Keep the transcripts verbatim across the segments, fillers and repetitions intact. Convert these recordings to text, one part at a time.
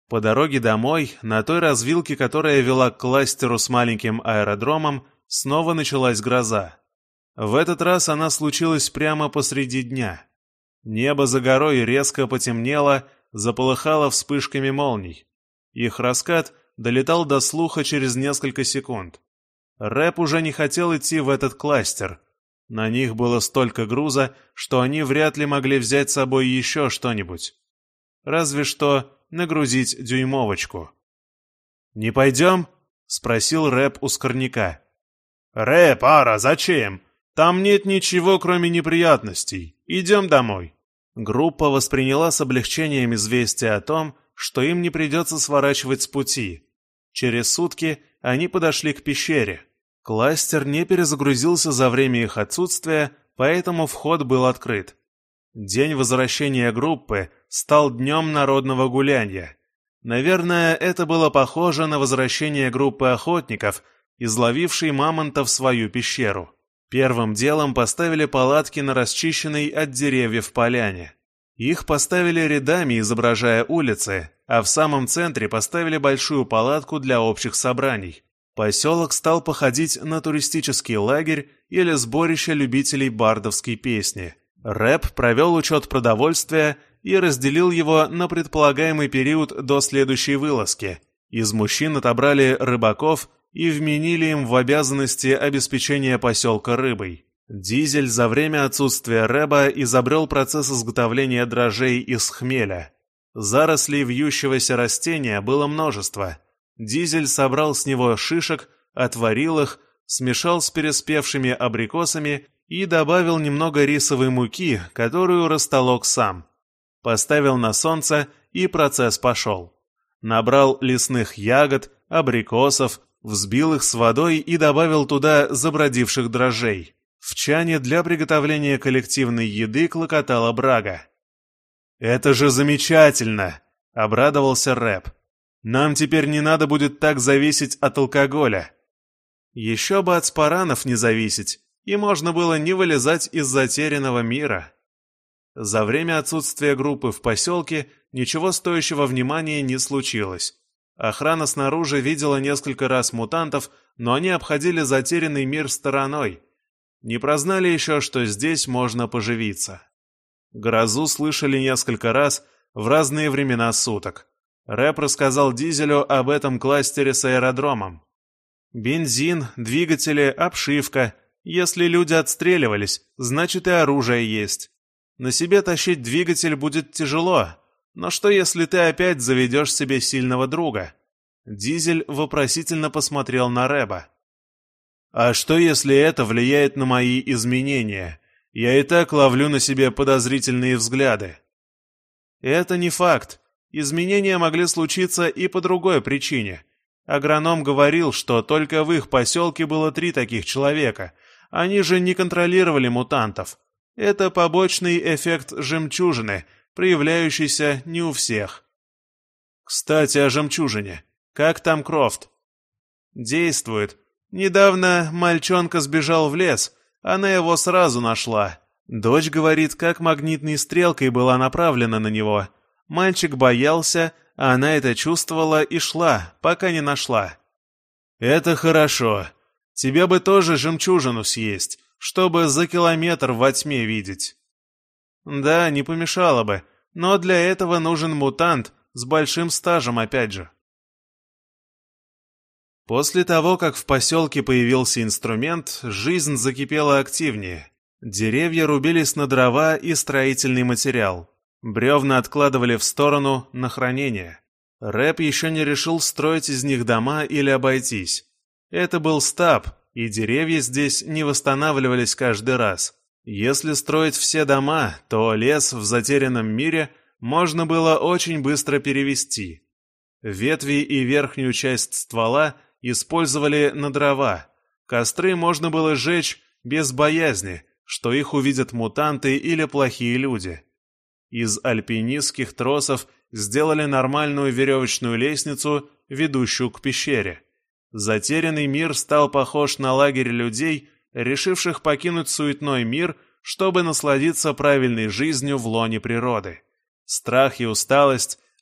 По дороге домой, на той развилке, которая вела к кластеру с маленьким аэродромом, снова началась гроза. В этот раз она случилась прямо посреди дня. Небо за горой резко потемнело, заполыхало вспышками молний. Их раскат долетал до слуха через несколько секунд. Рэп уже не хотел идти в этот кластер. На них было столько груза, что они вряд ли могли взять с собой еще что-нибудь. Разве что нагрузить дюймовочку. «Не пойдем?» — спросил Рэп у Скорняка. «Рэп, Ара, зачем? Там нет ничего, кроме неприятностей. Идем домой». Группа восприняла с облегчением известие о том, что им не придется сворачивать с пути. Через сутки они подошли к пещере. Кластер не перезагрузился за время их отсутствия, поэтому вход был открыт. День возвращения группы стал днем народного гулянья. Наверное, это было похоже на возвращение группы охотников, изловившей мамонта в свою пещеру. Первым делом поставили палатки на расчищенной от деревьев поляне. Их поставили рядами, изображая улицы, а в самом центре поставили большую палатку для общих собраний. Поселок стал походить на туристический лагерь или сборище любителей бардовской песни. Рэп провел учет продовольствия и разделил его на предполагаемый период до следующей вылазки. Из мужчин отобрали рыбаков и вменили им в обязанности обеспечения поселка рыбой. Дизель за время отсутствия Рэба изобрел процесс изготовления дрожжей из хмеля. Зарослей вьющегося растения было множество. Дизель собрал с него шишек, отварил их, смешал с переспевшими абрикосами и добавил немного рисовой муки, которую растолок сам. Поставил на солнце, и процесс пошел. Набрал лесных ягод, абрикосов, взбил их с водой и добавил туда забродивших дрожжей. В чане для приготовления коллективной еды клокотала брага. «Это же замечательно!» — обрадовался Рэп. «Нам теперь не надо будет так зависеть от алкоголя». Еще бы от спаранов не зависеть, и можно было не вылезать из затерянного мира. За время отсутствия группы в поселке ничего стоящего внимания не случилось. Охрана снаружи видела несколько раз мутантов, но они обходили затерянный мир стороной. Не прознали еще, что здесь можно поживиться. Грозу слышали несколько раз в разные времена суток. Рэп рассказал Дизелю об этом кластере с аэродромом. Бензин, двигатели, обшивка. Если люди отстреливались, значит и оружие есть. На себе тащить двигатель будет тяжело. Но что, если ты опять заведешь себе сильного друга? Дизель вопросительно посмотрел на Рэба. А что, если это влияет на мои изменения? Я и так ловлю на себе подозрительные взгляды. Это не факт. Изменения могли случиться и по другой причине. Агроном говорил, что только в их поселке было три таких человека. Они же не контролировали мутантов. Это побочный эффект жемчужины, проявляющийся не у всех. Кстати, о жемчужине. Как там Крофт? Действует. Недавно мальчонка сбежал в лес. Она его сразу нашла. Дочь говорит, как магнитной стрелкой была направлена на него. Мальчик боялся, а она это чувствовала и шла, пока не нашла. Это хорошо. Тебе бы тоже жемчужину съесть, чтобы за километр во тьме видеть. Да, не помешало бы, но для этого нужен мутант с большим стажем опять же. После того, как в поселке появился инструмент, жизнь закипела активнее. Деревья рубились на дрова и строительный материал. Бревна откладывали в сторону на хранение. Рэп еще не решил строить из них дома или обойтись. Это был стаб, и деревья здесь не восстанавливались каждый раз. Если строить все дома, то лес в затерянном мире можно было очень быстро перевести. Ветви и верхнюю часть ствола использовали на дрова. Костры можно было сжечь без боязни, что их увидят мутанты или плохие люди. Из альпинистских тросов сделали нормальную веревочную лестницу, ведущую к пещере. Затерянный мир стал похож на лагерь людей, решивших покинуть суетной мир, чтобы насладиться правильной жизнью в лоне природы. Страх и усталость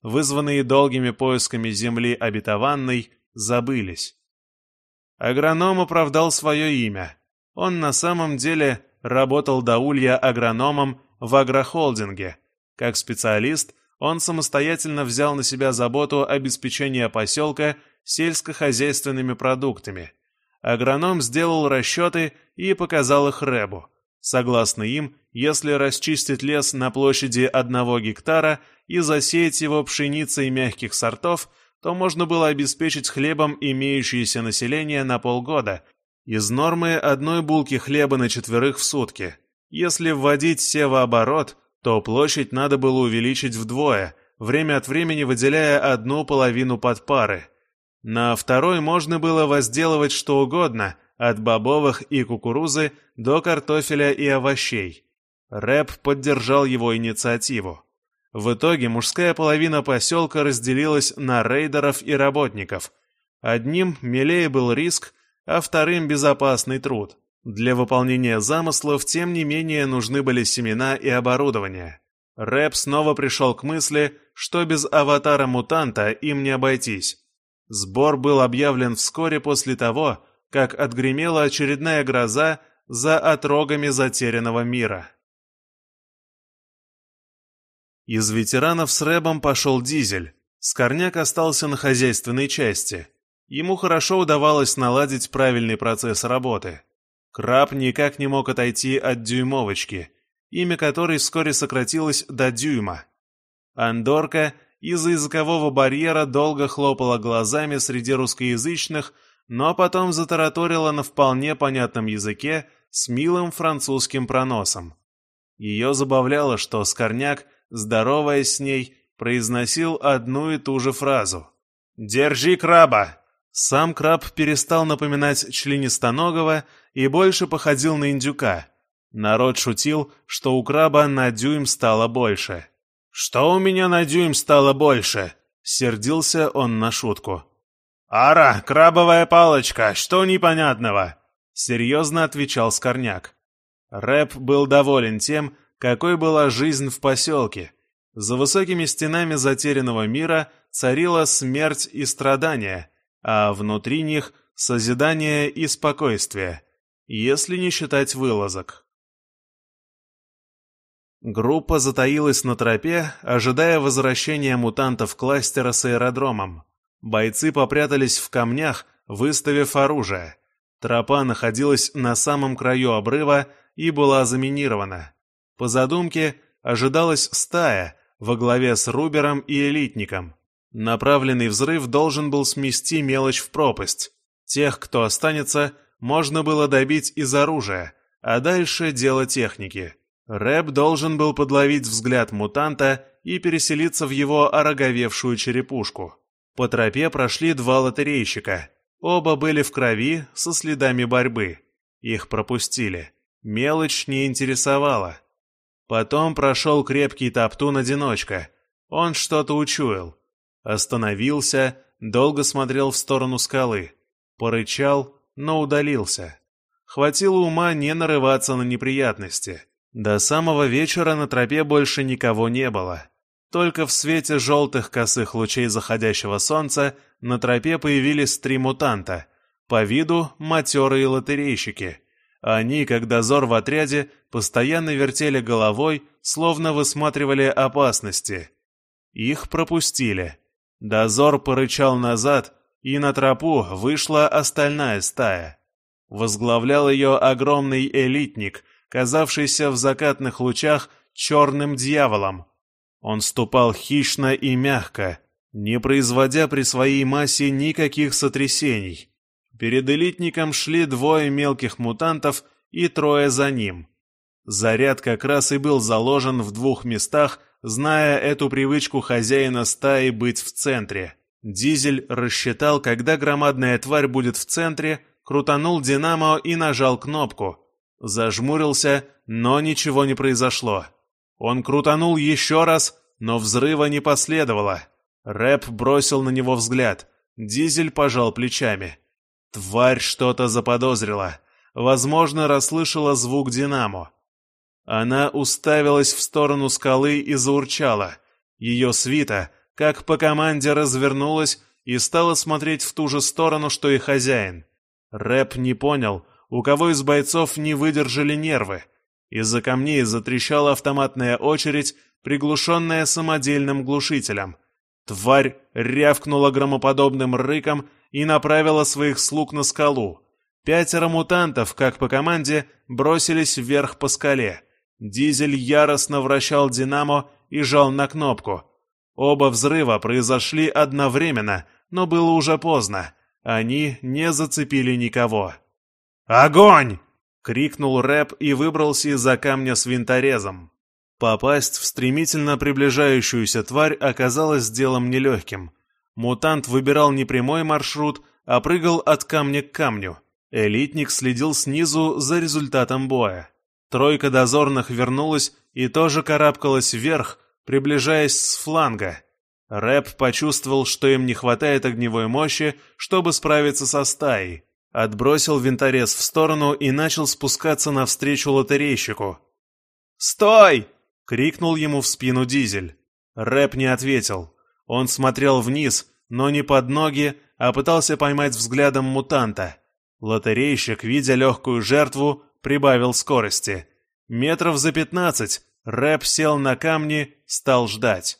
вызванные долгими поисками земли обетованной, забылись. Агроном оправдал свое имя. Он на самом деле работал до улья агрономом в агрохолдинге. Как специалист, он самостоятельно взял на себя заботу обеспечения поселка сельскохозяйственными продуктами. Агроном сделал расчеты и показал их Рэбу. Согласно им, если расчистить лес на площади одного гектара и засеять его пшеницей мягких сортов, то можно было обеспечить хлебом имеющееся население на полгода, из нормы одной булки хлеба на четверых в сутки. Если вводить севооборот, то площадь надо было увеличить вдвое, время от времени выделяя одну половину под пары. На второй можно было возделывать что угодно, от бобовых и кукурузы до картофеля и овощей. Рэб поддержал его инициативу. В итоге мужская половина поселка разделилась на рейдеров и работников. Одним милее был риск, а вторым безопасный труд. Для выполнения замыслов, тем не менее, нужны были семена и оборудование. Рэб снова пришел к мысли, что без аватара-мутанта им не обойтись. Сбор был объявлен вскоре после того, как отгремела очередная гроза за отрогами затерянного мира. Из ветеранов с Рэбом пошел Дизель. Скорняк остался на хозяйственной части. Ему хорошо удавалось наладить правильный процесс работы. Краб никак не мог отойти от Дюймовочки, имя которой вскоре сократилось до Дюйма. Андорка из-за языкового барьера долго хлопала глазами среди русскоязычных, но потом затараторила на вполне понятном языке с милым французским проносом. Ее забавляло, что Скорняк, здороваясь с ней, произносил одну и ту же фразу. «Держи краба!» Сам краб перестал напоминать членистоногого и больше походил на индюка. Народ шутил, что у краба на дюйм стало больше. «Что у меня на дюйм стало больше?» — сердился он на шутку. «Ара, крабовая палочка, что непонятного?» — серьезно отвечал Скорняк. Рэб был доволен тем, какой была жизнь в поселке. За высокими стенами затерянного мира царила смерть и страдания, а внутри них созидание и спокойствие, если не считать вылазок. Группа затаилась на тропе, ожидая возвращения мутантов кластера с аэродромом. Бойцы попрятались в камнях, выставив оружие. Тропа находилась на самом краю обрыва и была заминирована. По задумке, ожидалась стая во главе с Рубером и Элитником. Направленный взрыв должен был смести мелочь в пропасть. Тех, кто останется, можно было добить из оружия, а дальше дело техники. Рэб должен был подловить взгляд мутанта и переселиться в его ороговевшую черепушку. По тропе прошли два лотерейщика. Оба были в крови, со следами борьбы. Их пропустили. Мелочь не интересовала. Потом прошел крепкий топтун-одиночка. Он что-то учуял. Остановился, долго смотрел в сторону скалы. Порычал, но удалился. Хватило ума не нарываться на неприятности. До самого вечера на тропе больше никого не было. Только в свете желтых косых лучей заходящего солнца на тропе появились три мутанта. По виду матерые лотерейщики. Они, как дозор в отряде, постоянно вертели головой, словно высматривали опасности. Их пропустили. Дозор порычал назад, и на тропу вышла остальная стая. Возглавлял ее огромный элитник, казавшийся в закатных лучах черным дьяволом. Он ступал хищно и мягко, не производя при своей массе никаких сотрясений. Перед элитником шли двое мелких мутантов и трое за ним. Заряд как раз и был заложен в двух местах, зная эту привычку хозяина стаи быть в центре. Дизель рассчитал, когда громадная тварь будет в центре, крутанул динамо и нажал кнопку. Зажмурился, но ничего не произошло. Он крутанул еще раз, но взрыва не последовало. Рэб бросил на него взгляд. Дизель пожал плечами. Тварь что-то заподозрила. Возможно, расслышала звук динамо. Она уставилась в сторону скалы и заурчала. Ее свита, как по команде развернулась и стала смотреть в ту же сторону, что и хозяин. Рэп не понял, у кого из бойцов не выдержали нервы. Из-за камней затрещала автоматная очередь, приглушенная самодельным глушителем. Тварь рявкнула громоподобным рыком и направила своих слуг на скалу. Пятеро мутантов, как по команде, бросились вверх по скале. Дизель яростно вращал динамо и жал на кнопку. Оба взрыва произошли одновременно, но было уже поздно. Они не зацепили никого. «Огонь!» — крикнул Рэп и выбрался из-за камня с винторезом. Попасть в стремительно приближающуюся тварь оказалось делом нелегким. Мутант выбирал не прямой маршрут, а прыгал от камня к камню. Элитник следил снизу за результатом боя. Тройка дозорных вернулась и тоже карабкалась вверх, приближаясь с фланга. Рэп почувствовал, что им не хватает огневой мощи, чтобы справиться со стаей. Отбросил винторез в сторону и начал спускаться навстречу лотерейщику. «Стой!» — крикнул ему в спину Дизель. Рэп не ответил. Он смотрел вниз, но не под ноги, а пытался поймать взглядом мутанта. Лотерейщик, видя легкую жертву, прибавил скорости. Метров за пятнадцать Рэп сел на камни, стал ждать.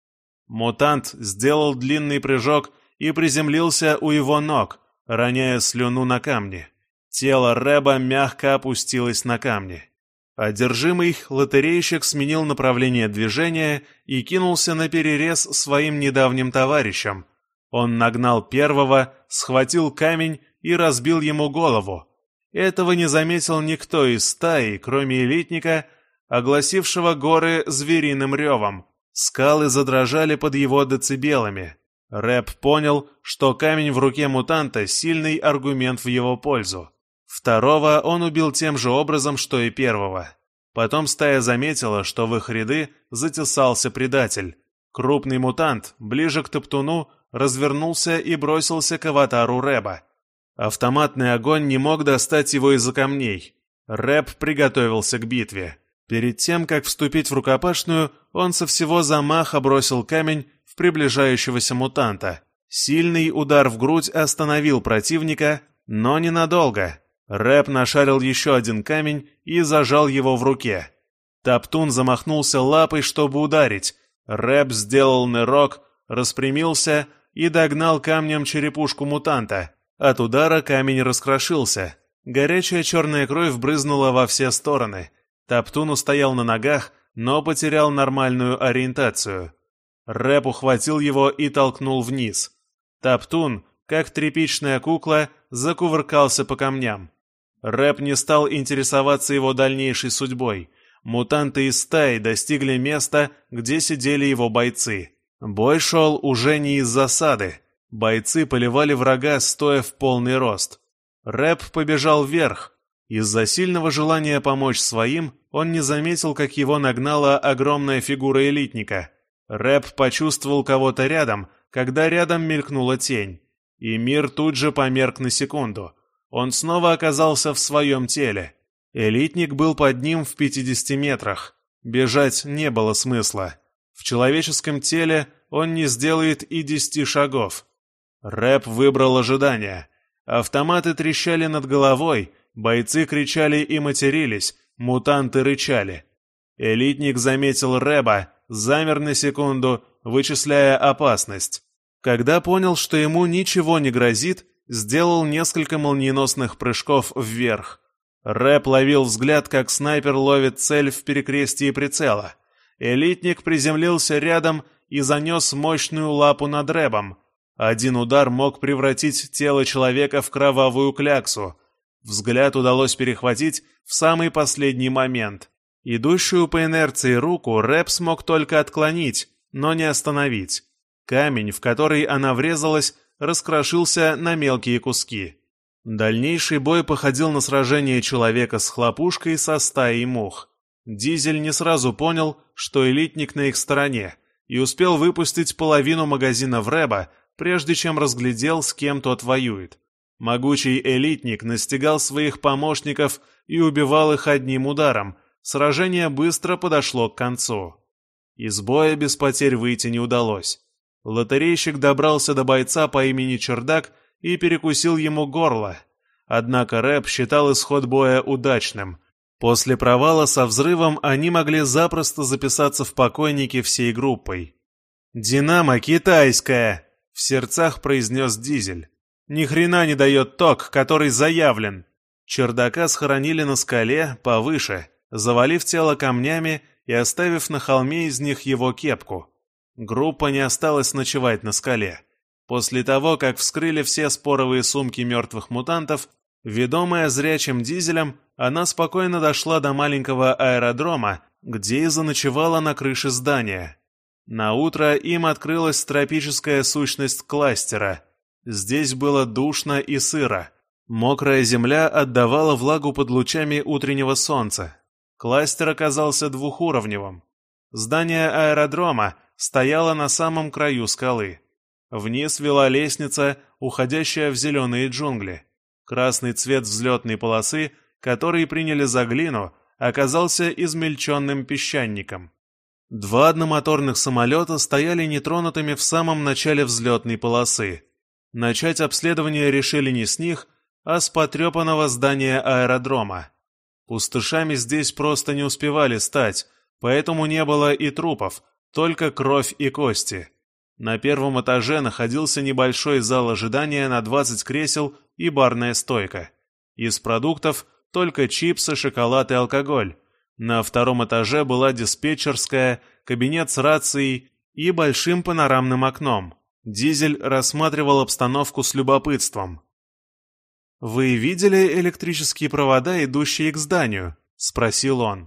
Мутант сделал длинный прыжок и приземлился у его ног, роняя слюну на камни. Тело Рэба мягко опустилось на камни. Одержимый лотерейщик сменил направление движения и кинулся на перерез своим недавним товарищам. Он нагнал первого, схватил камень и разбил ему голову. Этого не заметил никто из стаи, кроме элитника, огласившего горы звериным ревом. Скалы задрожали под его децибелами. Рэп понял, что камень в руке мутанта — сильный аргумент в его пользу. Второго он убил тем же образом, что и первого. Потом стая заметила, что в их ряды затесался предатель. Крупный мутант, ближе к топтуну, развернулся и бросился к аватару Рэба. Автоматный огонь не мог достать его из-за камней. Рэп приготовился к битве. Перед тем, как вступить в рукопашную, он со всего замаха бросил камень в приближающегося мутанта. Сильный удар в грудь остановил противника, но ненадолго. Рэп нашарил еще один камень и зажал его в руке. Топтун замахнулся лапой, чтобы ударить. Рэп сделал нырок, распрямился и догнал камнем черепушку мутанта. От удара камень раскрошился. Горячая черная кровь брызнула во все стороны. Топтун устоял на ногах, но потерял нормальную ориентацию. Рэп ухватил его и толкнул вниз. Топтун, как тряпичная кукла, закувыркался по камням. Рэп не стал интересоваться его дальнейшей судьбой. Мутанты из стаи достигли места, где сидели его бойцы. Бой шел уже не из засады. Бойцы поливали врага, стоя в полный рост. Рэп побежал вверх. Из-за сильного желания помочь своим, он не заметил, как его нагнала огромная фигура элитника. Рэп почувствовал кого-то рядом, когда рядом мелькнула тень. И мир тут же померк на секунду. Он снова оказался в своем теле. Элитник был под ним в пятидесяти метрах. Бежать не было смысла. В человеческом теле он не сделает и десяти шагов. Рэп выбрал ожидание. Автоматы трещали над головой, бойцы кричали и матерились, мутанты рычали. Элитник заметил Рэба, замер на секунду, вычисляя опасность. Когда понял, что ему ничего не грозит, сделал несколько молниеносных прыжков вверх. Рэп ловил взгляд, как снайпер ловит цель в перекрестии прицела. Элитник приземлился рядом и занес мощную лапу над Рэбом. Один удар мог превратить тело человека в кровавую кляксу. Взгляд удалось перехватить в самый последний момент. Идущую по инерции руку Рэп смог только отклонить, но не остановить. Камень, в который она врезалась, раскрошился на мелкие куски. Дальнейший бой походил на сражение человека с хлопушкой со стаей мух. Дизель не сразу понял, что элитник на их стороне, и успел выпустить половину магазина в Рэба, прежде чем разглядел, с кем тот воюет. Могучий элитник настигал своих помощников и убивал их одним ударом. Сражение быстро подошло к концу. Из боя без потерь выйти не удалось. Лотерейщик добрался до бойца по имени Чердак и перекусил ему горло. Однако Рэб считал исход боя удачным. После провала со взрывом они могли запросто записаться в покойники всей группой. «Динамо китайская!» — в сердцах произнес Дизель. «Ни хрена не дает ток, который заявлен!» Чердака схоронили на скале повыше, завалив тело камнями и оставив на холме из них его кепку. Группа не осталась ночевать на скале. После того, как вскрыли все споровые сумки мертвых мутантов, ведомая зрячим Дизелем, она спокойно дошла до маленького аэродрома, где и заночевала на крыше здания. Наутро им открылась тропическая сущность кластера. Здесь было душно и сыро. Мокрая земля отдавала влагу под лучами утреннего солнца. Кластер оказался двухуровневым. Здание аэродрома стояло на самом краю скалы. Вниз вела лестница, уходящая в зеленые джунгли. Красный цвет взлетной полосы, который приняли за глину, оказался измельченным песчаником. Два одномоторных самолета стояли нетронутыми в самом начале взлетной полосы. Начать обследование решили не с них, а с потрепанного здания аэродрома. Пустышами здесь просто не успевали стать, поэтому не было и трупов, только кровь и кости. На первом этаже находился небольшой зал ожидания на двадцать кресел и барная стойка. Из продуктов только чипсы, шоколад и алкоголь. На втором этаже была диспетчерская, кабинет с рацией и большим панорамным окном. Дизель рассматривал обстановку с любопытством. «Вы видели электрические провода, идущие к зданию?» — спросил он.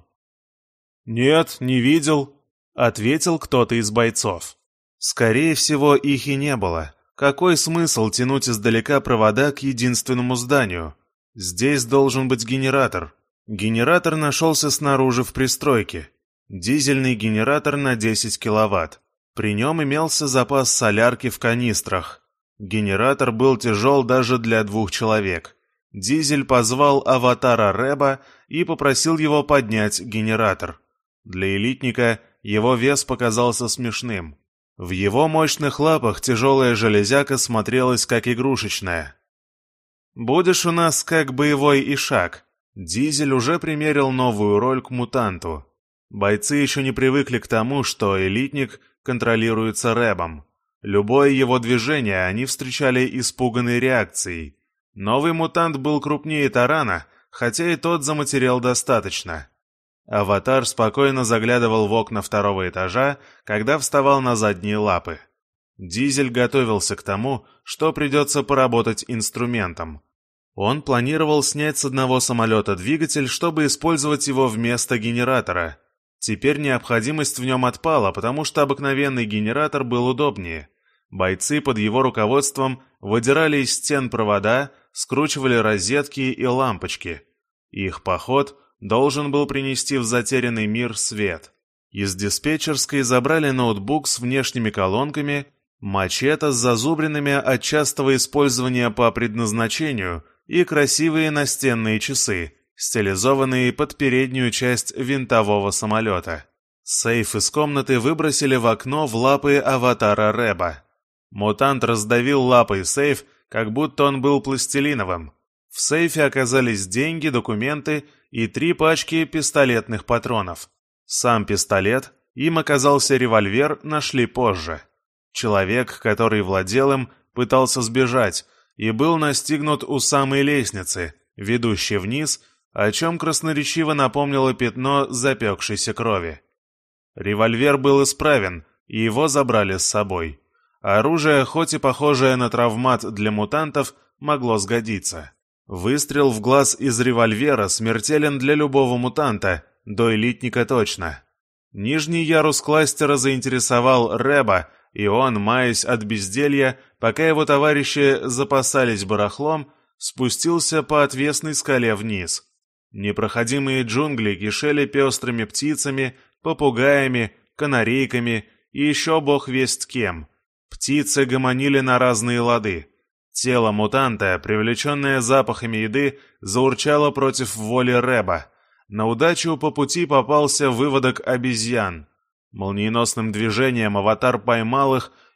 «Нет, не видел», — ответил кто-то из бойцов. Скорее всего, их и не было. Какой смысл тянуть издалека провода к единственному зданию? Здесь должен быть генератор. Генератор нашелся снаружи в пристройке. Дизельный генератор на десять киловатт. При нем имелся запас солярки в канистрах. Генератор был тяжел даже для двух человек. Дизель позвал аватара Рэба и попросил его поднять генератор. Для элитника его вес показался смешным. В его мощных лапах тяжелая железяка смотрелась как игрушечная. «Будешь у нас как боевой ишак». Дизель уже примерил новую роль к мутанту. Бойцы еще не привыкли к тому, что элитник контролируется Рэбом. Любое его движение они встречали испуганной реакцией. Новый мутант был крупнее тарана, хотя и тот заматерел достаточно. Аватар спокойно заглядывал в окна второго этажа, когда вставал на задние лапы. Дизель готовился к тому, что придется поработать инструментом. Он планировал снять с одного самолета двигатель, чтобы использовать его вместо генератора. Теперь необходимость в нем отпала, потому что обыкновенный генератор был удобнее. Бойцы под его руководством выдирали из стен провода, скручивали розетки и лампочки. Их поход должен был принести в затерянный мир свет. Из диспетчерской забрали ноутбук с внешними колонками, мачете с зазубринами от частого использования по предназначению и красивые настенные часы, стилизованные под переднюю часть винтового самолета. Сейф из комнаты выбросили в окно в лапы аватара Рэба. Мутант раздавил лапой сейф, как будто он был пластилиновым. В сейфе оказались деньги, документы и три пачки пистолетных патронов. Сам пистолет, им оказался револьвер, нашли позже. Человек, который владел им, пытался сбежать и был настигнут у самой лестницы, ведущей вниз, о чем красноречиво напомнило пятно запекшейся крови. Револьвер был исправен, и его забрали с собой. Оружие, хоть и похожее на травмат для мутантов, могло сгодиться. Выстрел в глаз из револьвера смертелен для любого мутанта, до элитника точно. Нижний ярус кластера заинтересовал Рэба, и он, маясь от безделья, пока его товарищи запасались барахлом, спустился по отвесной скале вниз. Непроходимые джунгли кишели пестрыми птицами, попугаями, канарейками и еще бог весть кем. Птицы гомонили на разные лады. Тело мутанта, привлеченное запахами еды, заурчало против воли Рэба. На удачу по пути попался выводок обезьян. Молниеносным движением аватар поймал их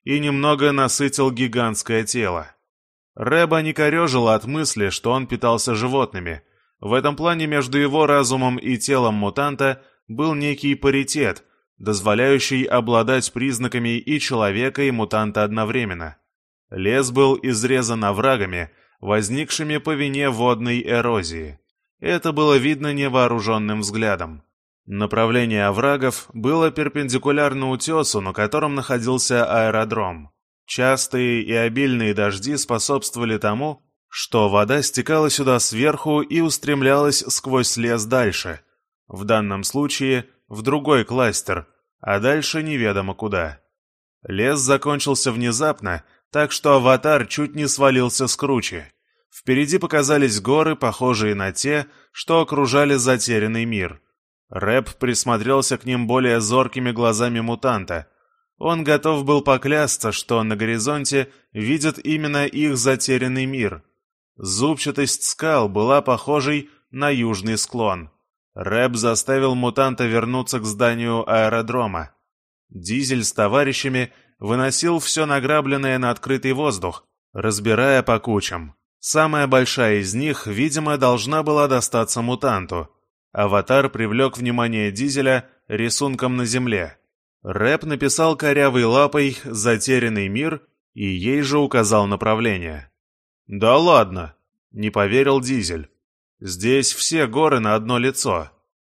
и немного насытил гигантское тело. Рэба не корежила от мысли, что он питался животными. В этом плане между его разумом и телом мутанта был некий паритет, дозволяющий обладать признаками и человека, и мутанта одновременно. Лес был изрезан оврагами, возникшими по вине водной эрозии. Это было видно невооруженным взглядом. Направление оврагов было перпендикулярно утесу, на котором находился аэродром. Частые и обильные дожди способствовали тому, что вода стекала сюда сверху и устремлялась сквозь лес дальше. В данном случае в другой кластер, а дальше неведомо куда. Лес закончился внезапно, так что аватар чуть не свалился с кручи. Впереди показались горы, похожие на те, что окружали затерянный мир. Рэб присмотрелся к ним более зоркими глазами мутанта. Он готов был поклясться, что на горизонте видит именно их затерянный мир. Зубчатость скал была похожей на южный склон. Рэб заставил мутанта вернуться к зданию аэродрома. Дизель с товарищами выносил все награбленное на открытый воздух, разбирая по кучам. Самая большая из них, видимо, должна была достаться мутанту. Аватар привлек внимание Дизеля рисунком на земле. Рэб написал корявой лапой «Затерянный мир» и ей же указал направление. «Да ладно!» — не поверил Дизель. «Здесь все горы на одно лицо».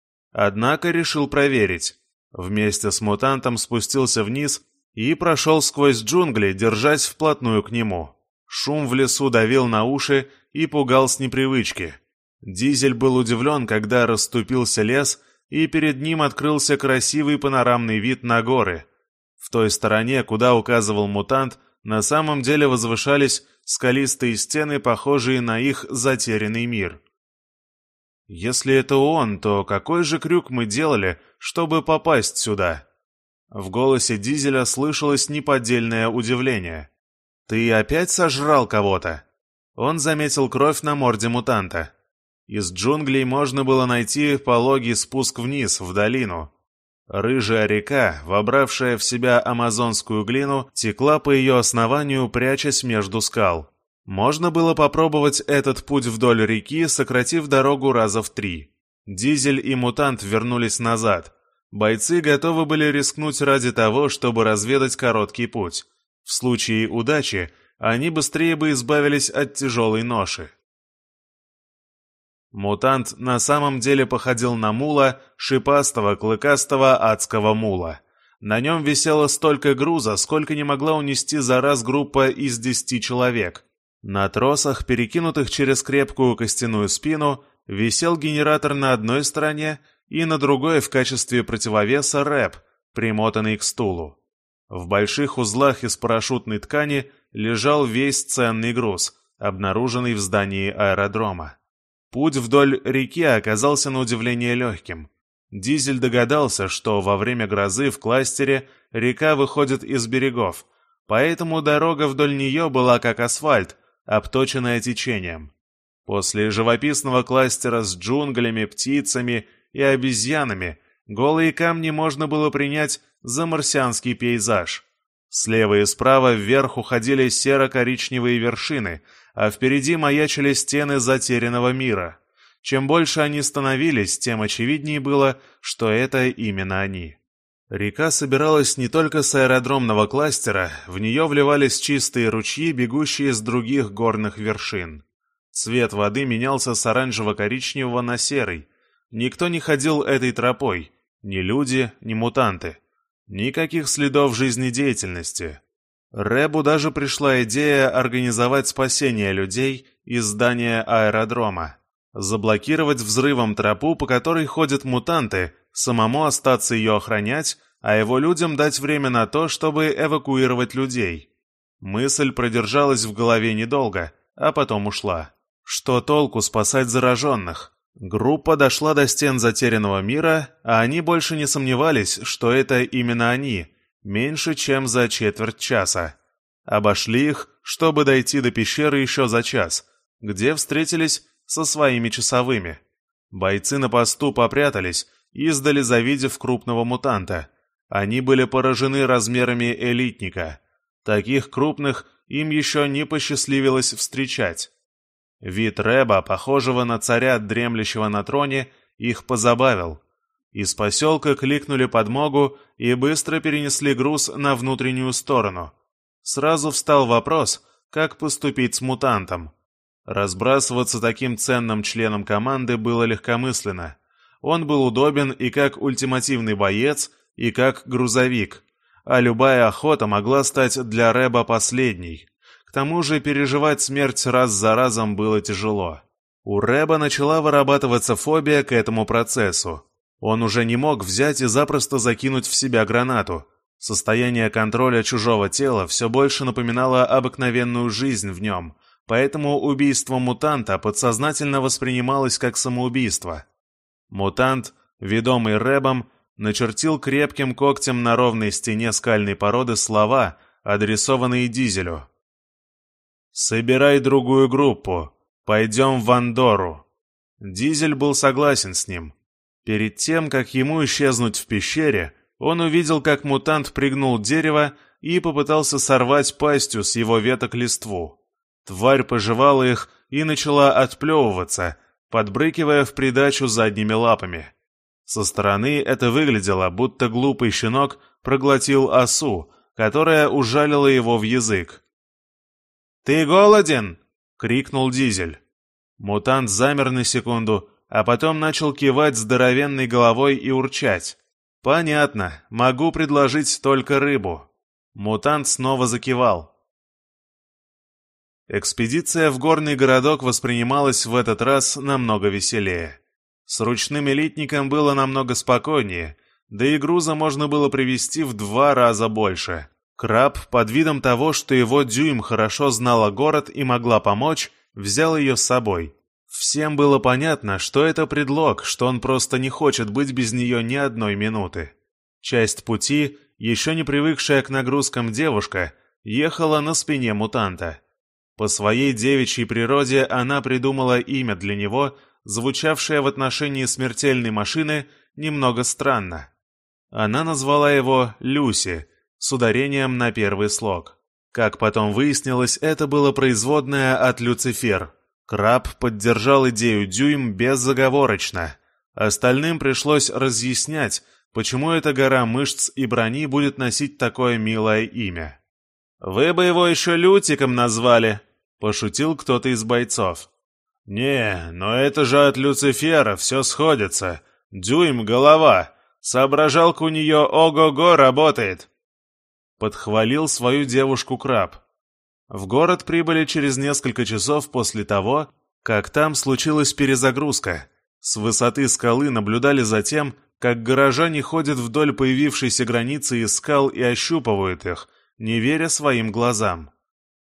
Однако решил проверить. Вместе с мутантом спустился вниз и прошел сквозь джунгли, держась вплотную к нему. Шум в лесу давил на уши и пугал с непривычки. Дизель был удивлен, когда расступился лес, и перед ним открылся красивый панорамный вид на горы. В той стороне, куда указывал мутант, на самом деле возвышались скалистые стены, похожие на их затерянный мир. «Если это он, то какой же крюк мы делали, чтобы попасть сюда?» В голосе Дизеля слышалось неподдельное удивление. «Ты опять сожрал кого-то?» Он заметил кровь на морде мутанта. Из джунглей можно было найти пологий спуск вниз, в долину. Рыжая река, вобравшая в себя амазонскую глину, текла по ее основанию, прячась между скал. Можно было попробовать этот путь вдоль реки, сократив дорогу раза в три. Дизель и мутант вернулись назад. Бойцы готовы были рискнуть ради того, чтобы разведать короткий путь. В случае удачи они быстрее бы избавились от тяжелой ноши. Мутант на самом деле походил на мула, шипастого, клыкастого адского мула. На нем висело столько груза, сколько не могла унести за раз группа из десяти человек. На тросах, перекинутых через крепкую костяную спину, висел генератор на одной стороне и на другой в качестве противовеса рэп, примотанный к стулу. В больших узлах из парашютной ткани лежал весь ценный груз, обнаруженный в здании аэродрома. Путь вдоль реки оказался на удивление легким. Дизель догадался, что во время грозы в кластере река выходит из берегов, поэтому дорога вдоль нее была как асфальт, обточенная течением. После живописного кластера с джунглями, птицами и обезьянами голые камни можно было принять за марсианский пейзаж. Слева и справа вверх уходили серо-коричневые вершины, а впереди маячили стены затерянного мира. Чем больше они становились, тем очевиднее было, что это именно они. Река собиралась не только с аэродромного кластера, в нее вливались чистые ручьи, бегущие с других горных вершин. Цвет воды менялся с оранжево-коричневого на серый. Никто не ходил этой тропой, ни люди, ни мутанты. Никаких следов жизнедеятельности. Рэбу даже пришла идея организовать спасение людей из здания аэродрома. Заблокировать взрывом тропу, по которой ходят мутанты, самому остаться ее охранять, а его людям дать время на то, чтобы эвакуировать людей. Мысль продержалась в голове недолго, а потом ушла. Что толку спасать зараженных? Группа дошла до стен затерянного мира, а они больше не сомневались, что это именно они, меньше чем за четверть часа. Обошли их, чтобы дойти до пещеры еще за час, где встретились со своими часовыми. Бойцы на посту попрятались, издали завидев крупного мутанта. Они были поражены размерами элитника. Таких крупных им еще не посчастливилось встречать. Вид Рэба, похожего на царя, дремлющего на троне, их позабавил. Из поселка кликнули подмогу и быстро перенесли груз на внутреннюю сторону. Сразу встал вопрос, как поступить с мутантом. Разбрасываться таким ценным членом команды было легкомысленно. Он был удобен и как ультимативный боец, и как грузовик, а любая охота могла стать для Рэба последней. К тому же переживать смерть раз за разом было тяжело. У Рэба начала вырабатываться фобия к этому процессу. Он уже не мог взять и запросто закинуть в себя гранату. Состояние контроля чужого тела все больше напоминало обыкновенную жизнь в нем, поэтому убийство мутанта подсознательно воспринималось как самоубийство. Мутант, ведомый Рэбом, начертил крепким когтем на ровной стене скальной породы слова, адресованные Дизелю. «Собирай другую группу. Пойдем в Андорру». Дизель был согласен с ним. Перед тем, как ему исчезнуть в пещере, он увидел, как мутант пригнул дерево и попытался сорвать пастью с его веток листву. Тварь пожевала их и начала отплевываться, подбрыкивая в придачу задними лапами. Со стороны это выглядело, будто глупый щенок проглотил осу, которая ужалила его в язык. «Ты голоден?» — крикнул Дизель. Мутант замер на секунду, а потом начал кивать здоровенной головой и урчать. «Понятно, могу предложить только рыбу». Мутант снова закивал. Экспедиция в горный городок воспринималась в этот раз намного веселее. С ручным элитником было намного спокойнее, да и груза можно было привезти в два раза больше. Краб, под видом того, что его Дюйм хорошо знала город и могла помочь, взял ее с собой. Всем было понятно, что это предлог, что он просто не хочет быть без нее ни одной минуты. Часть пути, еще не привыкшая к нагрузкам девушка, ехала на спине мутанта. По своей девичьей природе она придумала имя для него, звучавшее в отношении смертельной машины немного странно. Она назвала его Люси, с ударением на первый слог. Как потом выяснилось, это было производное от Люцифер. Краб поддержал идею Дюйм безоговорочно. Остальным пришлось разъяснять, почему эта гора мышц и брони будет носить такое милое имя. «Вы бы его еще Лютиком назвали», — пошутил кто-то из бойцов. «Не, но это же от Люцифера, все сходится. Дюйм — голова. Соображалка у нее ого-го работает», — подхвалил свою девушку Краб. В город прибыли через несколько часов после того, как там случилась перезагрузка. С высоты скалы наблюдали за тем, как горожане ходят вдоль появившейся границы из скал и ощупывают их, не веря своим глазам.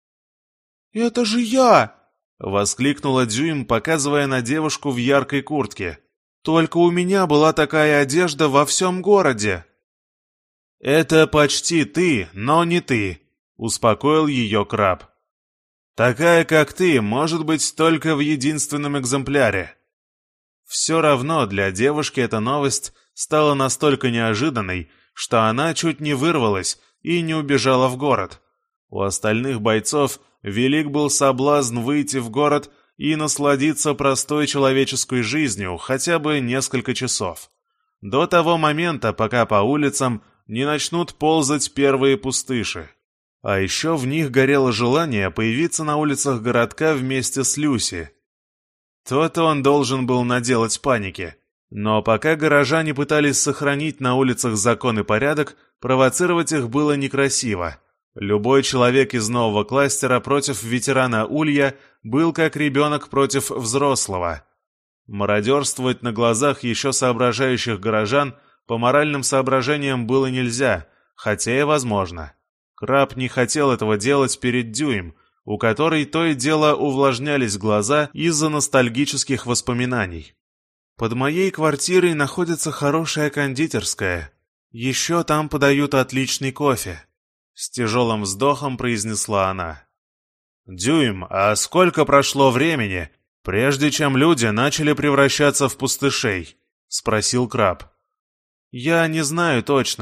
«Это же я!» — воскликнула Дюйм, показывая на девушку в яркой куртке. «Только у меня была такая одежда во всем городе». «Это почти ты, но не ты», — успокоил ее Краб. «Такая, как ты, может быть только в единственном экземпляре». Все равно для девушки эта новость стала настолько неожиданной, что она чуть не вырвалась и не убежала в город. У остальных бойцов велик был соблазн выйти в город и насладиться простой человеческой жизнью хотя бы несколько часов. До того момента, пока по улицам не начнут ползать первые пустыши. А еще в них горело желание появиться на улицах городка вместе с Люси. То-то он должен был наделать паники. Но пока горожане пытались сохранить на улицах закон и порядок, провоцировать их было некрасиво. Любой человек из нового кластера против ветерана Улья был как ребенок против взрослого. Мародерствовать на глазах еще соображающих горожан по моральным соображениям было нельзя, хотя и возможно. Краб не хотел этого делать перед Дюйм, у которой то и дело увлажнялись глаза из-за ностальгических воспоминаний. «Под моей квартирой находится хорошая кондитерская. Еще там подают отличный кофе», — с тяжелым вздохом произнесла она. «Дюйм, а сколько прошло времени, прежде чем люди начали превращаться в пустышей?» — спросил Краб. «Я не знаю точно,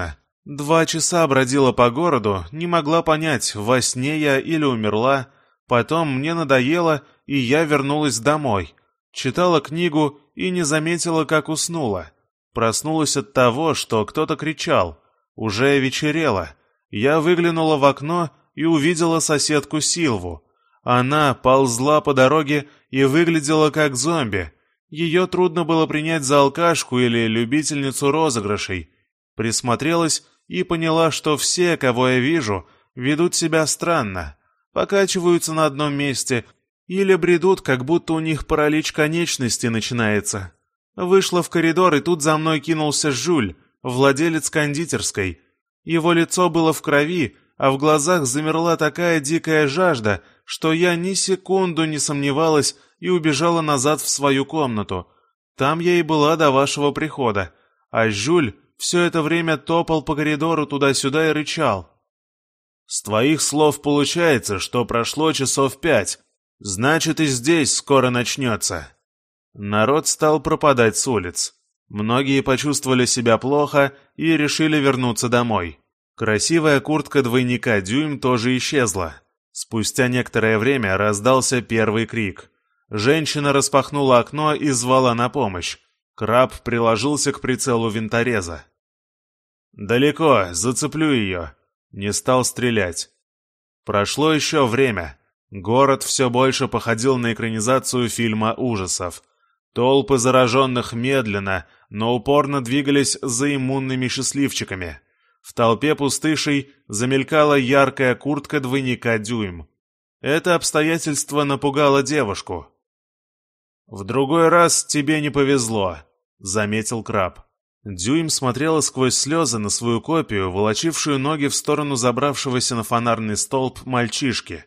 Два часа бродила по городу, не могла понять, во сне я или умерла. Потом мне надоело, и я вернулась домой. Читала книгу и не заметила, как уснула. Проснулась от того, что кто-то кричал. Уже вечерело. Я выглянула в окно и увидела соседку Силву. Она ползла по дороге и выглядела как зомби. Ее трудно было принять за алкашку или любительницу розыгрышей. Присмотрелась и поняла, что все, кого я вижу, ведут себя странно, покачиваются на одном месте или бредут, как будто у них паралич конечности начинается. Вышла в коридор, и тут за мной кинулся Жюль, владелец кондитерской. Его лицо было в крови, а в глазах замерла такая дикая жажда, что я ни секунду не сомневалась и убежала назад в свою комнату. Там я и была до вашего прихода, а Жюль все это время топал по коридору туда-сюда и рычал. «С твоих слов получается, что прошло часов пять. Значит, и здесь скоро начнется». Народ стал пропадать с улиц. Многие почувствовали себя плохо и решили вернуться домой. Красивая куртка двойника Дюйм тоже исчезла. Спустя некоторое время раздался первый крик. Женщина распахнула окно и звала на помощь. Краб приложился к прицелу винтореза. «Далеко, зацеплю ее». Не стал стрелять. Прошло еще время. Город все больше походил на экранизацию фильма ужасов. Толпы зараженных медленно, но упорно двигались за иммунными счастливчиками. В толпе пустышей замелькала яркая куртка двойника Дюйм. Это обстоятельство напугало девушку. «В другой раз тебе не повезло», — заметил Краб. Дюйм смотрела сквозь слезы на свою копию, волочившую ноги в сторону забравшегося на фонарный столб мальчишки.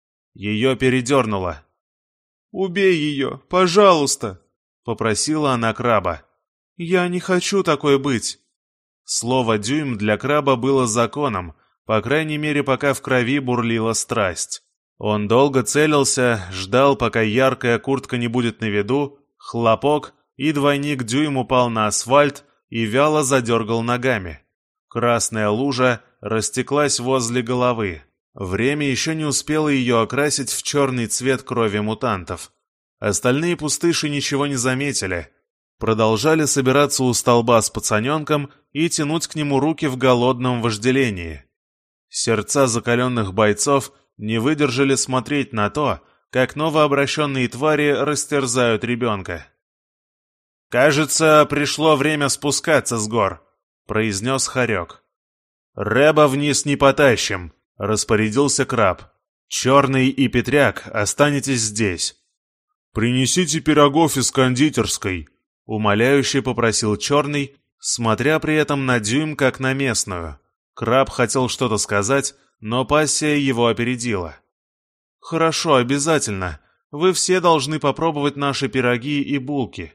Ее передернуло. «Убей ее, пожалуйста», — попросила она Краба. «Я не хочу такой быть». Слово «дюйм» для Краба было законом, по крайней мере, пока в крови бурлила страсть. Он долго целился, ждал, пока яркая куртка не будет на виду, хлопок, и двойник Дюйм упал на асфальт и вяло задергал ногами. Красная лужа растеклась возле головы. Время еще не успело ее окрасить в черный цвет крови мутантов. Остальные пустыши ничего не заметили. Продолжали собираться у столба с пацаненком и тянуть к нему руки в голодном вожделении. Сердца закаленных бойцов не выдержали смотреть на то, как новообращенные твари растерзают ребенка. «Кажется, пришло время спускаться с гор», — произнес Хорек. «Рэба вниз не потащим», — распорядился Краб. «Черный и Петряк, останетесь здесь». «Принесите пирогов из кондитерской», — умоляюще попросил Черный, смотря при этом на Дюйм как на местную. Краб хотел что-то сказать, но пассия его опередила. «Хорошо, обязательно. Вы все должны попробовать наши пироги и булки».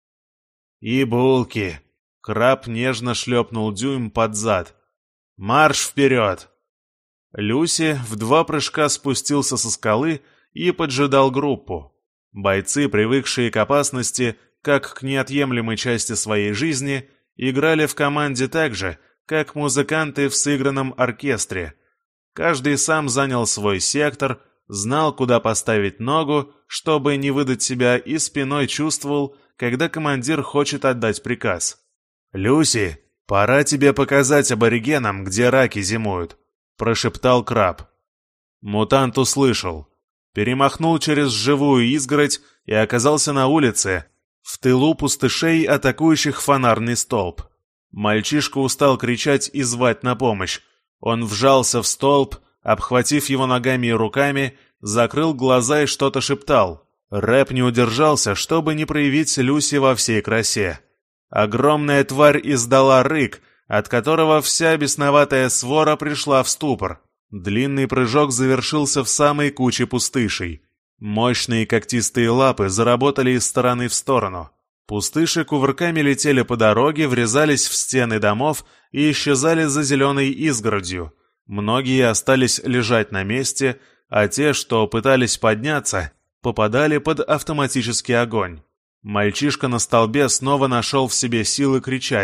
«И булки!» — Краб нежно шлепнул Дюйм под зад. «Марш вперед!» Люси в два прыжка спустился со скалы и поджидал группу. Бойцы, привыкшие к опасности, как к неотъемлемой части своей жизни, играли в команде так же, как музыканты в сыгранном оркестре. Каждый сам занял свой сектор, знал, куда поставить ногу, чтобы не выдать себя, и спиной чувствовал, когда командир хочет отдать приказ. «Люси, пора тебе показать аборигенам, где раки зимуют», — прошептал Краб. Мутант услышал. Перемахнул через живую изгородь и оказался на улице, в тылу пустышей, атакующих фонарный столб. Мальчишка устал кричать и звать на помощь. Он вжался в столб, обхватив его ногами и руками, закрыл глаза и что-то шептал. Рэп не удержался, чтобы не проявить Люси во всей красе. Огромная тварь издала рык, от которого вся бесноватая свора пришла в ступор. Длинный прыжок завершился в самой куче пустышей. Мощные когтистые лапы заработали из стороны в сторону. Пустыши кувырками летели по дороге, врезались в стены домов и исчезали за зеленой изгородью. Многие остались лежать на месте, а те, что пытались подняться, попадали под автоматический огонь. Мальчишка на столбе снова нашел в себе силы кричать.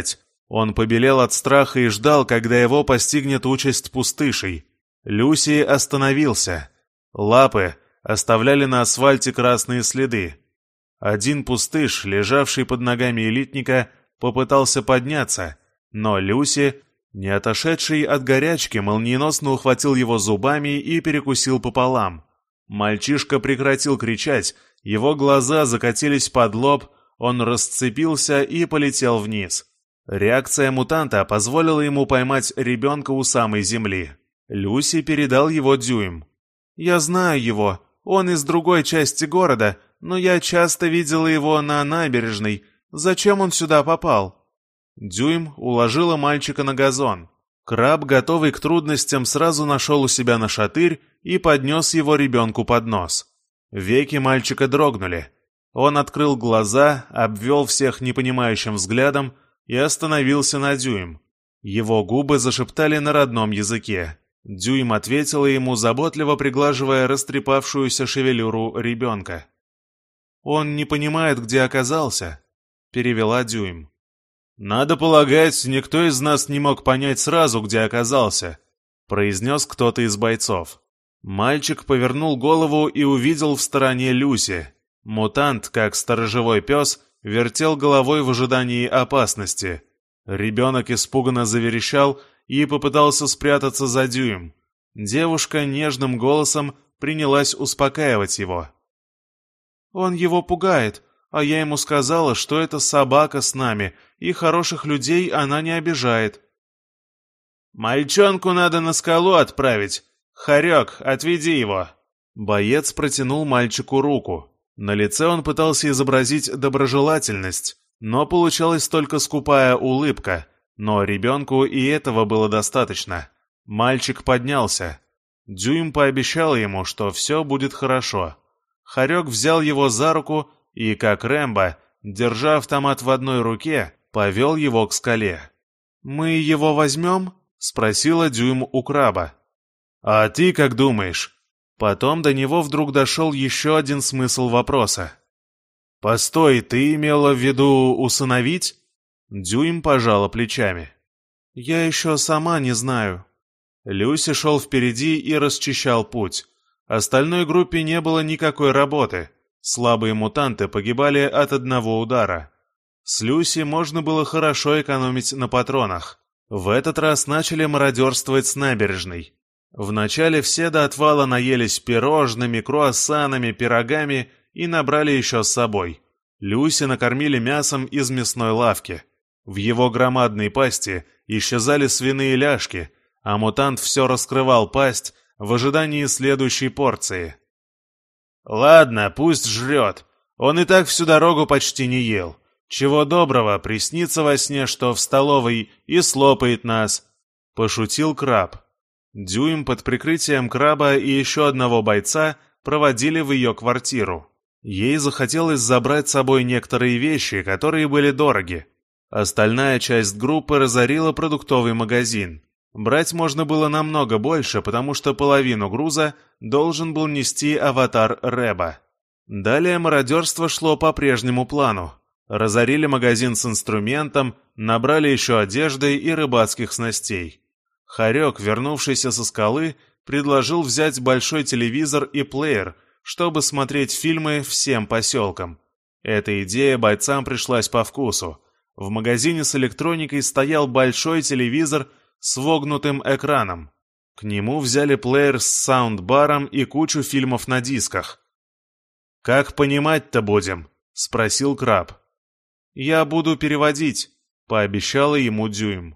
Он побелел от страха и ждал, когда его постигнет участь пустышей. Люси остановился. Лапы оставляли на асфальте красные следы. Один пустыш, лежавший под ногами элитника, попытался подняться, но Люси, не отошедший от горячки, молниеносно ухватил его зубами и перекусил пополам. Мальчишка прекратил кричать, его глаза закатились под лоб, он расцепился и полетел вниз. Реакция мутанта позволила ему поймать ребенка у самой земли. Люси передал его Дюйм. «Я знаю его, он из другой части города, но я часто видела его на набережной. Зачем он сюда попал?» Дюйм уложила мальчика на газон. Краб, готовый к трудностям, сразу нашел у себя нашатырь и поднес его ребенку под нос. Веки мальчика дрогнули. Он открыл глаза, обвел всех непонимающим взглядом и остановился на Дюйм. Его губы зашептали на родном языке. Дюйм ответила ему, заботливо приглаживая растрепавшуюся шевелюру ребенка. «Он не понимает, где оказался», — перевела Дюйм. «Надо полагать, никто из нас не мог понять сразу, где оказался», — произнес кто-то из бойцов. Мальчик повернул голову и увидел в стороне Люси. Мутант, как сторожевой пес, вертел головой в ожидании опасности. Ребенок испуганно заверещал и попытался спрятаться за Дюйм. Девушка нежным голосом принялась успокаивать его. «Он его пугает, а я ему сказала, что это собака с нами, и хороших людей она не обижает». «Мальчонку надо на скалу отправить. Хорек, отведи его». Боец протянул мальчику руку. На лице он пытался изобразить доброжелательность, но получалась только скупая улыбка, но ребенку и этого было достаточно. Мальчик поднялся. Дюйм пообещал ему, что все будет хорошо. Хорек взял его за руку и, как Рэмбо, держа автомат в одной руке, повел его к скале. «Мы его возьмем?» — спросила Дюйм у краба. «А ты как думаешь?» Потом до него вдруг дошел еще один смысл вопроса. «Постой, ты имела в виду усыновить?» Дюйм пожала плечами. «Я еще сама не знаю». Люси шел впереди и расчищал путь. Остальной группе не было никакой работы. Слабые мутанты погибали от одного удара. С Люси можно было хорошо экономить на патронах. В этот раз начали мародерствовать с набережной. Вначале все до отвала наелись пирожными, круассанами, пирогами и набрали еще с собой. Люси накормили мясом из мясной лавки. В его громадной пасти исчезали свиные ляжки, а мутант все раскрывал пасть в ожидании следующей порции. «Ладно, пусть жрет. Он и так всю дорогу почти не ел. Чего доброго, приснится во сне, что в столовой, и слопает нас», — пошутил краб. Дюйм под прикрытием краба и еще одного бойца проводили в ее квартиру. Ей захотелось забрать с собой некоторые вещи, которые были дороги. Остальная часть группы разорила продуктовый магазин. Брать можно было намного больше, потому что половину груза должен был нести аватар Рэба. Далее мародерство шло по прежнему плану. Разорили магазин с инструментом, набрали еще одежды и рыбацких снастей. Хорек, вернувшийся со скалы, предложил взять большой телевизор и плеер, чтобы смотреть фильмы всем поселкам. Эта идея бойцам пришлась по вкусу. В магазине с электроникой стоял большой телевизор с вогнутым экраном. К нему взяли плеер с саундбаром и кучу фильмов на дисках. «Как понимать-то будем?» — спросил краб. «Я буду переводить», — пообещала ему Дюйм.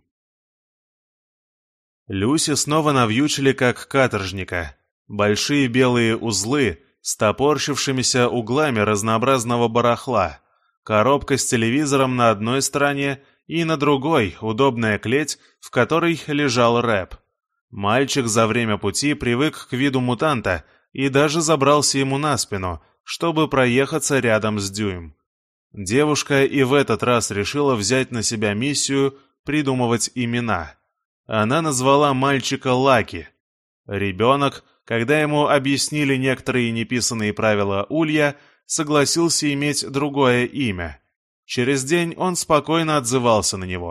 Люси снова навьючили как каторжника. Большие белые узлы с топорщившимися углами разнообразного барахла, коробка с телевизором на одной стороне и на другой удобная клеть, в которой лежал Рэб. Мальчик за время пути привык к виду мутанта и даже забрался ему на спину, чтобы проехаться рядом с Дюйм. Девушка и в этот раз решила взять на себя миссию придумывать имена. Она назвала мальчика Лаки. Ребенок, когда ему объяснили некоторые неписанные правила улья, согласился иметь другое имя. Через день он спокойно отзывался на него.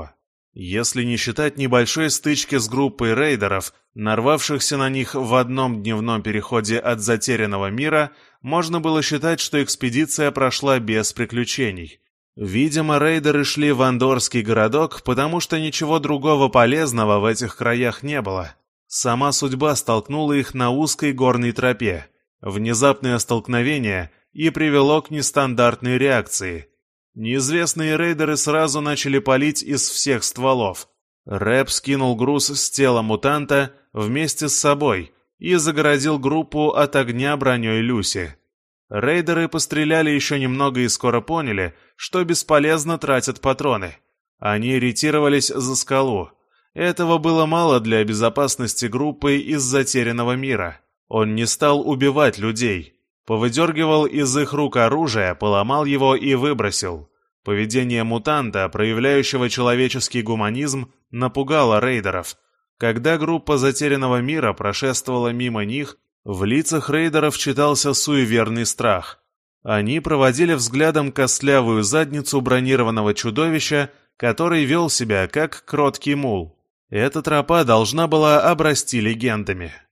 Если не считать небольшой стычки с группой рейдеров, нарвавшихся на них в одном дневном переходе от затерянного мира, можно было считать, что экспедиция прошла без приключений. Видимо, рейдеры шли в Андорский городок, потому что ничего другого полезного в этих краях не было. Сама судьба столкнула их на узкой горной тропе. Внезапное столкновение и привело к нестандартной реакции. Неизвестные рейдеры сразу начали палить из всех стволов. Рэп скинул груз с тела мутанта вместе с собой и загородил группу от огня броней Люси. Рейдеры постреляли еще немного и скоро поняли, что бесполезно тратят патроны. Они ретировались за скалу. Этого было мало для безопасности группы из затерянного мира. Он не стал убивать людей. Повыдергивал из их рук оружие, поломал его и выбросил. Поведение мутанта, проявляющего человеческий гуманизм, напугало рейдеров. Когда группа затерянного мира прошествовала мимо них, в лицах рейдеров читался суеверный страх. Они проводили взглядом костлявую задницу бронированного чудовища, который вел себя как кроткий мул. Эта тропа должна была обрасти легендами.